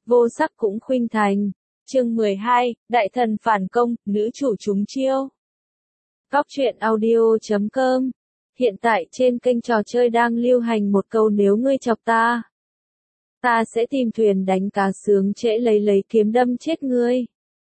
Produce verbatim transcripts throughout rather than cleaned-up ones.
vô sắc cũng khuynh thành. Chương mười hai, Đại thần phản công, nữ chủ trúng chiêu. Góc truyện audio chấm com. Hiện tại trên kênh trò chơi đang lưu hành một câu nếu ngươi chọc ta, ta sẽ tìm thuyền đánh cá sướng trễ lấy lấy kiếm đâm chết ngươi.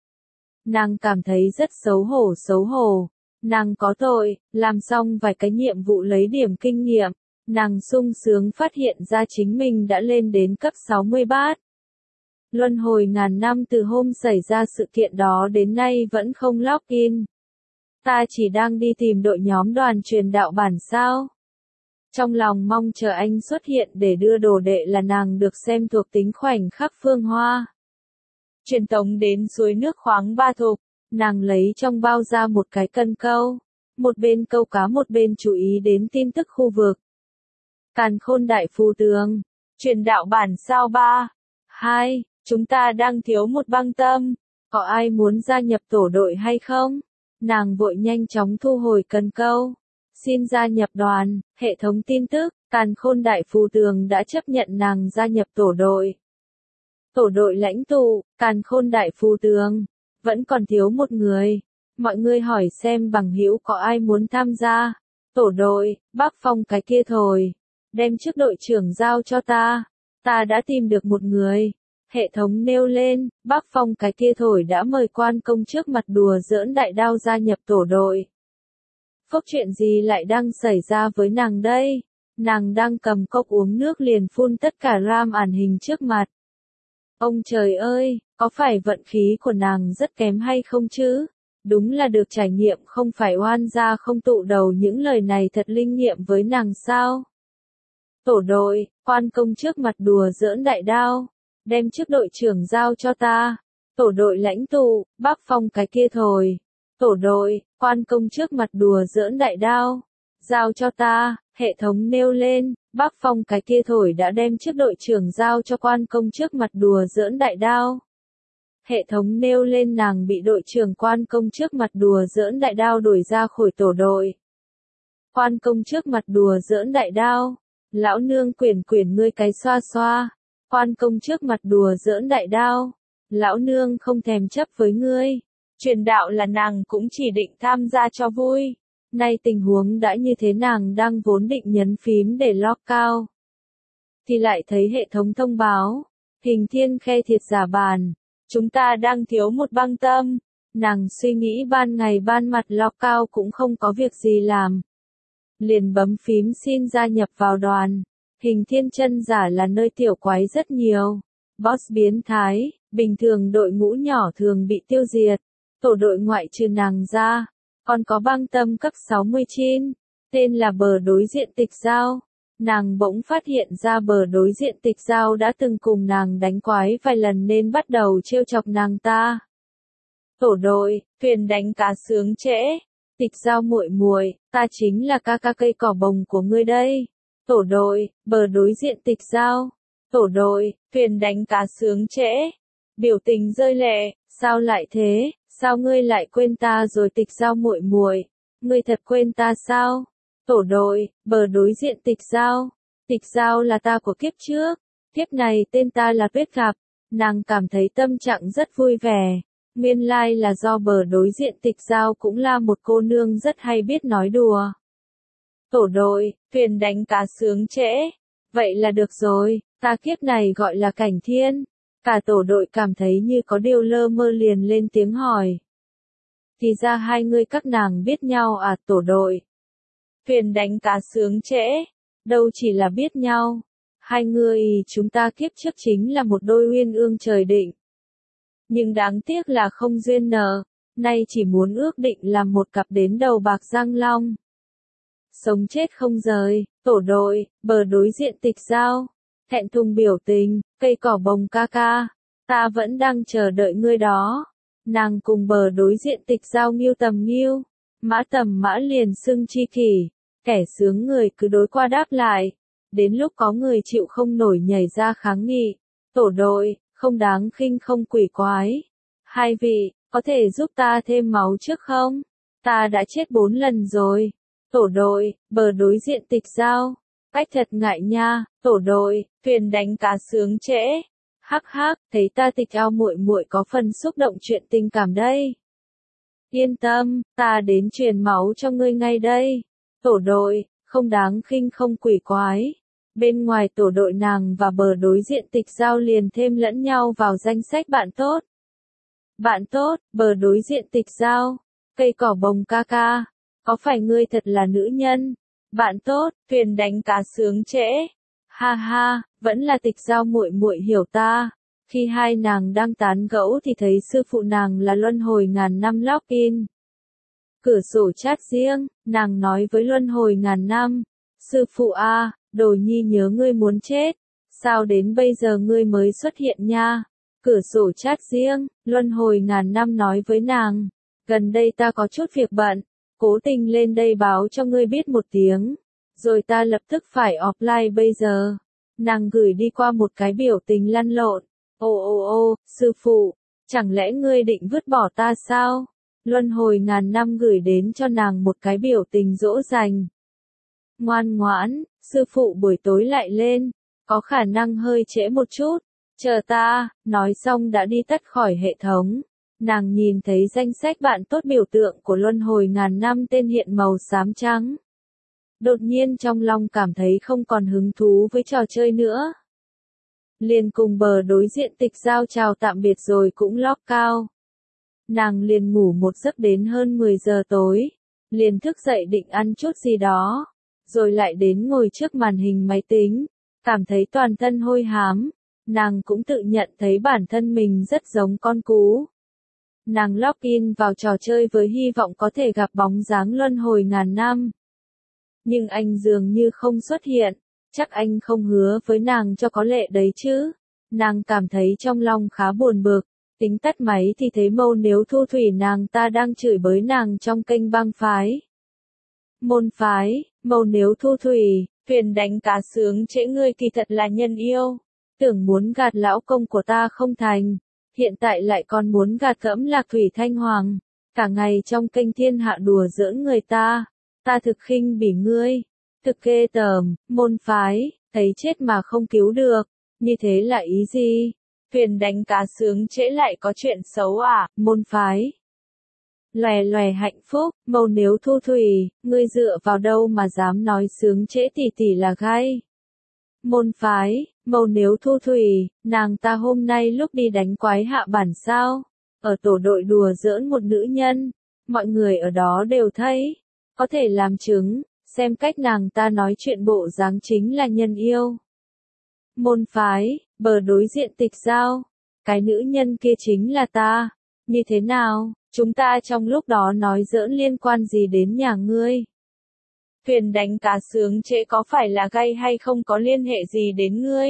Nàng cảm thấy rất xấu hổ xấu hổ. Nàng có tội, làm xong vài cái nhiệm vụ lấy điểm kinh nghiệm. Nàng sung sướng phát hiện ra chính mình đã lên đến cấp sáu mươi bát. Luân hồi ngàn năm từ hôm xảy ra sự kiện đó đến nay vẫn không login. Ta chỉ đang đi tìm đội nhóm đoàn truyền đạo bản sao. Trong lòng mong chờ anh xuất hiện để đưa đồ đệ là nàng được xem thuộc tính khoảnh khắc phương hoa. Truyền tống đến suối nước khoáng Ba Thục, nàng lấy trong bao ra một cái cân câu. Một bên câu cá một bên chú ý đến tin tức khu vực. Càn Khôn Đại Phù Tường, truyền đạo bản sao ba. Hai, chúng ta đang thiếu một băng tâm, có ai muốn gia nhập tổ đội hay không? Nàng vội nhanh chóng thu hồi cần câu. Xin gia nhập đoàn, hệ thống tin tức, Càn Khôn Đại Phù Tường đã chấp nhận nàng gia nhập tổ đội. Tổ đội lãnh tụ, Càn Khôn Đại Phù Tường, vẫn còn thiếu một người. Mọi người hỏi xem bằng hữu có ai muốn tham gia. Tổ đội, Bắc Phong cái kia thôi. Đem trước đội trưởng giao cho ta. Ta đã tìm được một người. Hệ thống nêu lên, Bắc Phong cái kia thổi đã mời quan công trước mặt đùa giỡn đại đao gia nhập tổ đội. Phốc chuyện gì lại đang xảy ra với nàng đây? Nàng đang cầm cốc uống nước liền phun tất cả ram ản hình trước mặt. Ông trời ơi, có phải vận khí của nàng rất kém hay không chứ? Đúng là được trải nghiệm không phải oan gia không tụ đầu những lời này thật linh nghiệm với nàng sao? Tổ đội, quan công trước mặt đùa giỡn đại đao. Đem trước đội trưởng giao cho ta. Tổ đội lãnh tụ, Bắc Phong cái kia thôi. Tổ đội, quan công trước mặt đùa giỡn đại đao. Giao cho ta, hệ thống nêu lên, Bắc Phong cái kia thổi đã đem trước đội trưởng giao cho quan công trước mặt đùa giỡn đại đao. Hệ thống nêu lên nàng bị đội trưởng quan công trước mặt đùa giỡn đại đao đuổi ra khỏi tổ đội. Quan công trước mặt đùa giỡn đại đao. Lão nương quyển quyển ngươi cái xoa xoa. Quan công trước mặt đùa giỡn đại đao. Lão nương không thèm chấp với ngươi. Truyền đạo là nàng cũng chỉ định tham gia cho vui. Nay tình huống đã như thế nàng đang vốn định nhấn phím để lock cao. Thì lại thấy hệ thống thông báo. Hình thiên khe thiệt giả bàn. Chúng ta đang thiếu một băng tâm. Nàng suy nghĩ ban ngày ban mặt lock cao cũng không có việc gì làm. Liền bấm phím xin gia nhập vào đoàn. Hình thiên chân giả là nơi tiểu quái rất nhiều. Boss biến thái, bình thường đội ngũ nhỏ thường bị tiêu diệt. Tổ đội ngoại trừ nàng ra. Còn có băng tâm cấp sáu mươi chín. Tên là bờ đối diện tịch giao. Nàng bỗng phát hiện ra bờ đối diện tịch giao đã từng cùng nàng đánh quái vài lần nên bắt đầu trêu chọc nàng ta. Tổ đội, thuyền đánh cá sướng trễ. Tịch giao muội muội, ta chính là ca ca cây cỏ bồng của ngươi đây. Tổ đội, bờ đối diện tịch giao. Tổ đội, thuyền đánh cá sướng trễ. Biểu tình rơi lệ, sao lại thế, sao ngươi lại quên ta rồi tịch giao muội muội, ngươi thật quên ta sao? Tổ đội, bờ đối diện tịch giao. Tịch giao là ta của kiếp trước, kiếp này tên ta là Tuyết Gặp. Nàng cảm thấy tâm trạng rất vui vẻ. Nguyên lai là do bờ đối diện tịch giao cũng là một cô nương rất hay biết nói đùa. Tổ đội, thuyền đánh cá sướng trễ. Vậy là được rồi, ta kiếp này gọi là Cảnh Thiên. Cả tổ đội cảm thấy như có điều lơ mơ liền lên tiếng hỏi. Thì ra hai người các nàng biết nhau à? Tổ đội, thuyền đánh cá sướng trễ. Đâu chỉ là biết nhau. Hai người chúng ta kiếp trước chính là một đôi uyên ương trời định. Nhưng đáng tiếc là không duyên nợ. Nay chỉ muốn ước định làm một cặp đến đầu bạc răng long. Sống chết không rời, tổ đội, bờ đối diện tịch giao. Thẹn thùng biểu tình, cây cỏ bồng ca ca. Ta vẫn đang chờ đợi ngươi đó. Nàng cùng bờ đối diện tịch giao nghiêu tầm nghiêu. Mã tầm mã liền xưng chi kỷ. Kẻ sướng người cứ đối qua đáp lại. Đến lúc có người chịu không nổi nhảy ra kháng nghị. Tổ đội, không đáng khinh không quỷ quái. Hai vị, có thể giúp ta thêm máu trước không? Ta đã chết bốn lần rồi. Tổ đội, bờ đối diện tịch giao. Cách thật ngại nha, tổ đội, thuyền đánh cá sướng trễ. Hắc hắc, thấy ta tịch ao muội muội có phần xúc động chuyện tình cảm đây. Yên tâm, ta đến truyền máu cho ngươi ngay đây. Tổ đội, không đáng khinh không quỷ quái. Bên ngoài tổ đội nàng và bờ đối diện tịch giao liền thêm lẫn nhau vào danh sách bạn tốt. Bạn tốt, bờ đối diện tịch giao. Cây cỏ bồng ca ca. Có phải ngươi thật là nữ nhân? Bạn tốt, thuyền đánh cá sướng trễ. Ha ha, vẫn là tịch giao muội muội hiểu ta. Khi hai nàng đang tán gẫu thì thấy sư phụ nàng là luân hồi ngàn năm login. Cửa sổ chat riêng, nàng nói với luân hồi ngàn năm. Sư phụ a, đồ nhi nhớ ngươi muốn chết. Sao đến bây giờ ngươi mới xuất hiện nha? Cửa sổ chat riêng, luân hồi ngàn năm nói với nàng. Gần đây ta có chút việc bận. Cố tình lên đây báo cho ngươi biết một tiếng. Rồi ta lập tức phải offline bây giờ. Nàng gửi đi qua một cái biểu tình lăn lộn. Ô ô ô, sư phụ, chẳng lẽ ngươi định vứt bỏ ta sao? Luân hồi ngàn năm gửi đến cho nàng một cái biểu tình dỗ dành. Ngoan ngoãn, sư phụ buổi tối lại lên, có khả năng hơi trễ một chút. Chờ ta, nói xong đã đi tắt khỏi hệ thống. Nàng nhìn thấy danh sách bạn tốt biểu tượng của luân hồi ngàn năm tên hiện màu xám trắng. Đột nhiên trong lòng cảm thấy không còn hứng thú với trò chơi nữa. Liền cùng bờ đối diện tịch giao chào tạm biệt rồi cũng lock cao. Nàng liền ngủ một giấc đến hơn mười giờ tối. Liền thức dậy định ăn chút gì đó. Rồi lại đến ngồi trước màn hình máy tính. Cảm thấy toàn thân hôi hám. Nàng cũng tự nhận thấy bản thân mình rất giống con cú. Nàng login vào trò chơi với hy vọng có thể gặp bóng dáng luân hồi ngàn năm. Nhưng anh dường như không xuất hiện. Chắc anh không hứa với nàng cho có lệ đấy chứ. Nàng cảm thấy trong lòng khá buồn bực. Tính tắt máy thì thấy mâu nếu thu thủy nàng ta đang chửi bới nàng trong kênh băng phái. Môn phái, mâu nếu thu thủy, thuyền đánh cá sướng trễ ngươi kỳ thật là nhân yêu. Tưởng muốn gạt lão công của ta không thành. Hiện tại lại còn muốn gạt cẫm Lạc Thủy Thanh Hoàng. Cả ngày trong kênh thiên hạ đùa giỡn người ta. Ta thực khinh bỉ ngươi. Thực ghê tởm, môn phái, thấy chết mà không cứu được. Như thế là ý gì? Thuyền đánh cá sướng trễ lại có chuyện xấu à? Môn phái. Lòe lòe hạnh phúc, mâu nếu thu thủy, ngươi dựa vào đâu mà dám nói sướng trễ tỷ tỷ là gai? Môn phái, mâu nếu thu thủy, nàng ta hôm nay lúc đi đánh quái hạ bản sao? Ở tổ đội đùa giỡn một nữ nhân, mọi người ở đó đều thấy, có thể làm chứng, xem cách nàng ta nói chuyện bộ dáng chính là nhân yêu. Môn phái, bờ đối diện tịch giao, cái nữ nhân kia chính là ta, như thế nào, chúng ta trong lúc đó nói giỡn liên quan gì đến nhà ngươi? Thuyền đánh cá sướng trễ có phải là gay hay không có liên hệ gì đến ngươi?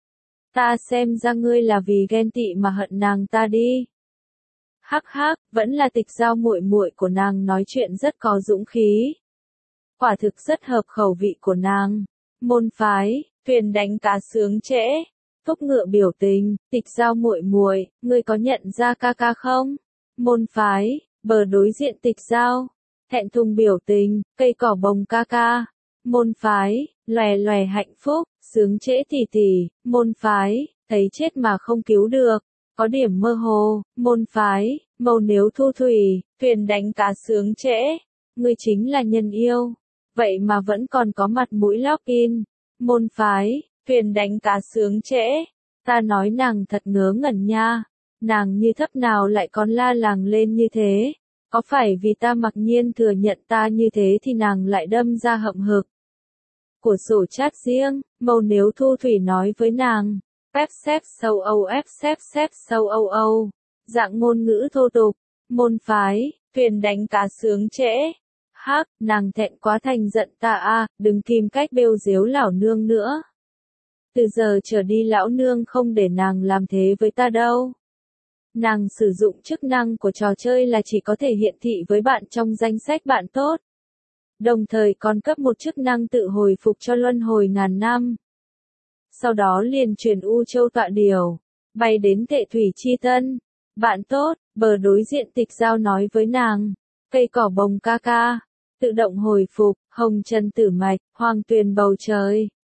Ta xem ra ngươi là vì ghen tị mà hận nàng ta đi. Hắc hắc, vẫn là tịch giao muội muội của nàng nói chuyện rất có dũng khí. Quả thực rất hợp khẩu vị của nàng. Môn phái, thuyền đánh cá sướng trễ. Thúc ngựa biểu tình, tịch giao muội muội, ngươi có nhận ra ca ca không? Môn phái, bờ đối diện tịch giao. Thẹn thùng biểu tình, cây cỏ bồng ca ca. Môn phái, lòe lòe hạnh phúc, sướng trễ tỉ tỉ. Môn phái, thấy chết mà không cứu được. Có điểm mơ hồ, môn phái, mâu nếu thu thủy, thuyền đánh cá sướng trễ. Ngươi chính là nhân yêu. Vậy mà vẫn còn có mặt mũi login. Môn phái, thuyền đánh cá sướng trễ. Ta nói nàng thật ngớ ngẩn nha. Nàng như thấp nào lại còn la làng lên như thế. Có phải vì ta mặc nhiên thừa nhận ta như thế thì nàng lại đâm ra hậm hực. Của sổ chat riêng, mâu nếu thu thủy nói với nàng. Phép xếp sâu âu ép xếp xếp sâu âu âu. Dạng ngôn ngữ thô tục. Môn phái, thuyền đánh cá sướng trễ. Hắc, nàng thẹn quá thành giận ta a, đừng kìm cách bêu dếu lão nương nữa. Từ giờ trở đi lão nương không để nàng làm thế với ta đâu. Nàng sử dụng chức năng của trò chơi là chỉ có thể hiện thị với bạn trong danh sách bạn tốt. Đồng thời còn cấp một chức năng tự hồi phục cho luân hồi ngàn năm. Sau đó liền chuyển U Châu tọa điều, bay đến Tệ Thủy Chi Tân. Bạn tốt, bờ đối diện tịch giao nói với nàng. Cây cỏ bồng ca ca, tự động hồi phục, hồng trần tử mạch, hoàng tuyền bầu trời,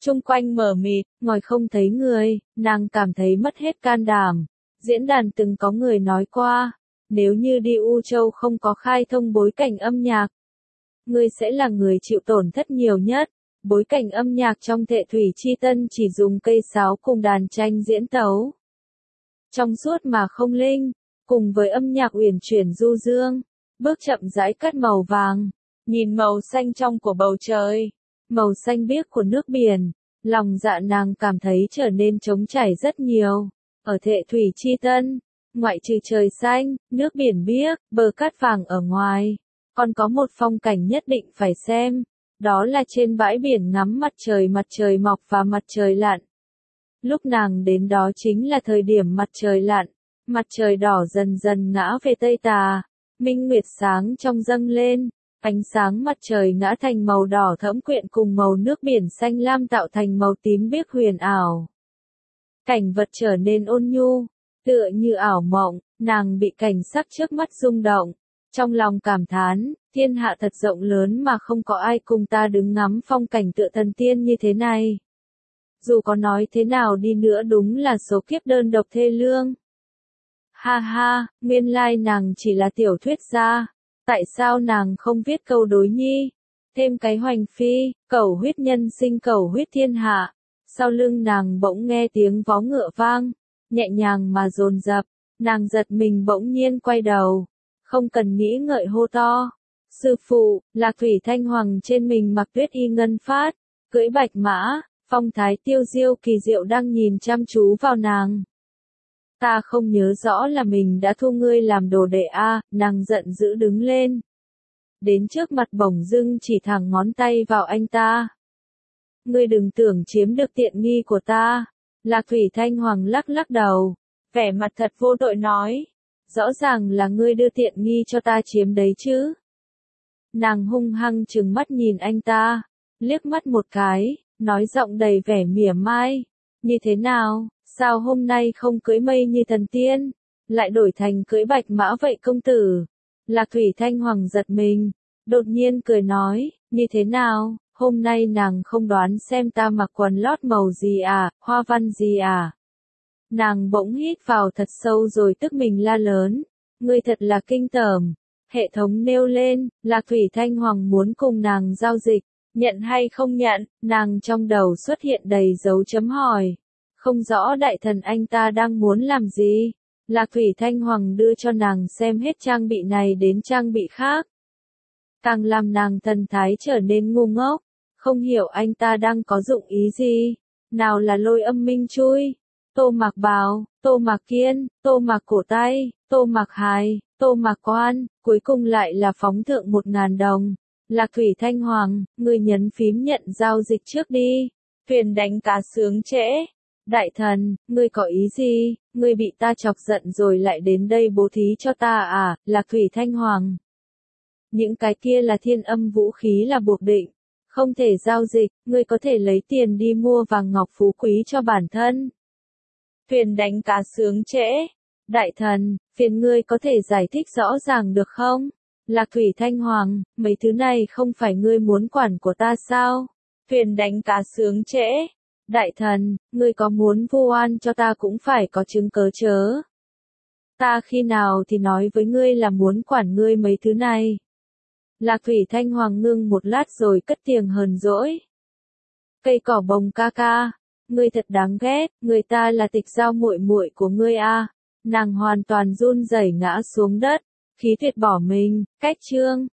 Chung quanh mờ mịt, ngồi không thấy người, nàng cảm thấy mất hết can đảm. Diễn đàn từng có người nói qua, nếu như đi U Châu không có khai thông bối cảnh âm nhạc, ngươi sẽ là người chịu tổn thất nhiều nhất. Bối cảnh âm nhạc trong Thệ Thủy Chi Tân chỉ dùng cây sáo cùng đàn tranh diễn tấu. Trong suốt mà không linh, cùng với âm nhạc uyển chuyển du dương, bước chậm rãi cắt màu vàng, nhìn màu xanh trong của bầu trời, màu xanh biếc của nước biển, lòng dạ nàng cảm thấy trở nên trống trải rất nhiều. Ở Thệ Thủy Chi Tân, ngoại trừ trời xanh, nước biển biếc, bờ cát vàng ở ngoài, còn có một phong cảnh nhất định phải xem, đó là trên bãi biển ngắm mặt trời mặt trời mọc và mặt trời lặn. Lúc nàng đến đó chính là thời điểm mặt trời lặn, mặt trời đỏ dần dần ngã về tây tà, minh nguyệt sáng trong dâng lên, ánh sáng mặt trời ngã thành màu đỏ thẫm quyện cùng màu nước biển xanh lam tạo thành màu tím biếc huyền ảo. Cảnh vật trở nên ôn nhu, tựa như ảo mộng, nàng bị cảnh sắc trước mắt rung động, trong lòng cảm thán, thiên hạ thật rộng lớn mà không có ai cùng ta đứng ngắm phong cảnh tựa thần tiên như thế này. Dù có nói thế nào đi nữa đúng là số kiếp đơn độc thê lương. Ha ha, nguyên lai nàng chỉ là tiểu thuyết gia, tại sao nàng không viết câu đối nhi? Thêm cái hoành phi, cẩu huyết nhân sinh cẩu huyết thiên hạ. Sau lưng nàng bỗng nghe tiếng vó ngựa vang, nhẹ nhàng mà dồn dập, nàng giật mình bỗng nhiên quay đầu, không cần nghĩ ngợi hô to. Sư phụ, Lạc Thủy Thanh Hoàng trên mình mặc tuyết y ngân phát, cưỡi bạch mã, phong thái tiêu diêu kỳ diệu đang nhìn chăm chú vào nàng. Ta không nhớ rõ là mình đã thu ngươi làm đồ đệ a, nàng giận dữ đứng lên. Đến trước mặt bổng dưng chỉ thẳng ngón tay vào anh ta. Ngươi đừng tưởng chiếm được tiện nghi của ta. Lạc Thủy Thanh Hoàng lắc lắc đầu, vẻ mặt thật vô tội nói. Rõ ràng là ngươi đưa tiện nghi cho ta chiếm đấy chứ. Nàng hung hăng trừng mắt nhìn anh ta, liếc mắt một cái, nói giọng đầy vẻ mỉa mai. Như thế nào, sao hôm nay không cưỡi mây như thần tiên, lại đổi thành cưỡi bạch mã vậy công tử? Lạc Thủy Thanh Hoàng giật mình, đột nhiên cười nói, như thế nào, hôm nay nàng không đoán xem ta mặc quần lót màu gì à, hoa văn gì à? Nàng bỗng hít vào thật sâu rồi tức mình la lớn, ngươi thật là kinh tởm. Hệ thống nêu lên, Lạc Thủy Thanh Hoàng muốn cùng nàng giao dịch, nhận hay không nhận, nàng trong đầu xuất hiện đầy dấu chấm hỏi. Không rõ đại thần anh ta đang muốn làm gì. Lạc Thủy Thanh Hoàng đưa cho nàng xem hết trang bị này đến trang bị khác. Càng làm nàng thần thái trở nên ngu ngốc, không hiểu anh ta đang có dụng ý gì. Nào là lôi âm minh chui, tô mạc bào, tô mạc kiên, tô mạc cổ tay, tô mạc hài, tô mạc quan, cuối cùng lại là phóng thượng một ngàn đồng. Lạc Thủy Thanh Hoàng, ngươi nhấn phím nhận giao dịch trước đi. Thuyền đánh cá sướng trễ. Đại thần, ngươi có ý gì? Ngươi bị ta chọc giận rồi lại đến đây bố thí cho ta à? Lạc Thủy Thanh Hoàng. Những cái kia là thiên âm vũ khí là buộc định. Không thể giao dịch, ngươi có thể lấy tiền đi mua vàng ngọc phú quý cho bản thân. Thuyền đánh cá sướng trễ. Đại thần, phiền ngươi có thể giải thích rõ ràng được không? Lạc Thủy Thanh Hoàng, mấy thứ này không phải ngươi muốn quản của ta sao? Thuyền đánh cá sướng trễ. Đại thần, ngươi có muốn vu oan cho ta cũng phải có chứng cớ chớ. Ta khi nào thì nói với ngươi là muốn quản ngươi mấy thứ này. Lạc Thủy Thanh Hoàng ngưng một lát rồi cất tiếng hờn dỗi. Cây cỏ bồng ca ca, ngươi thật đáng ghét, người ta là Tịch Giao muội muội của ngươi a. Nàng hoàn toàn run rẩy ngã xuống đất, khí tuyệt bỏ mình, cách chương.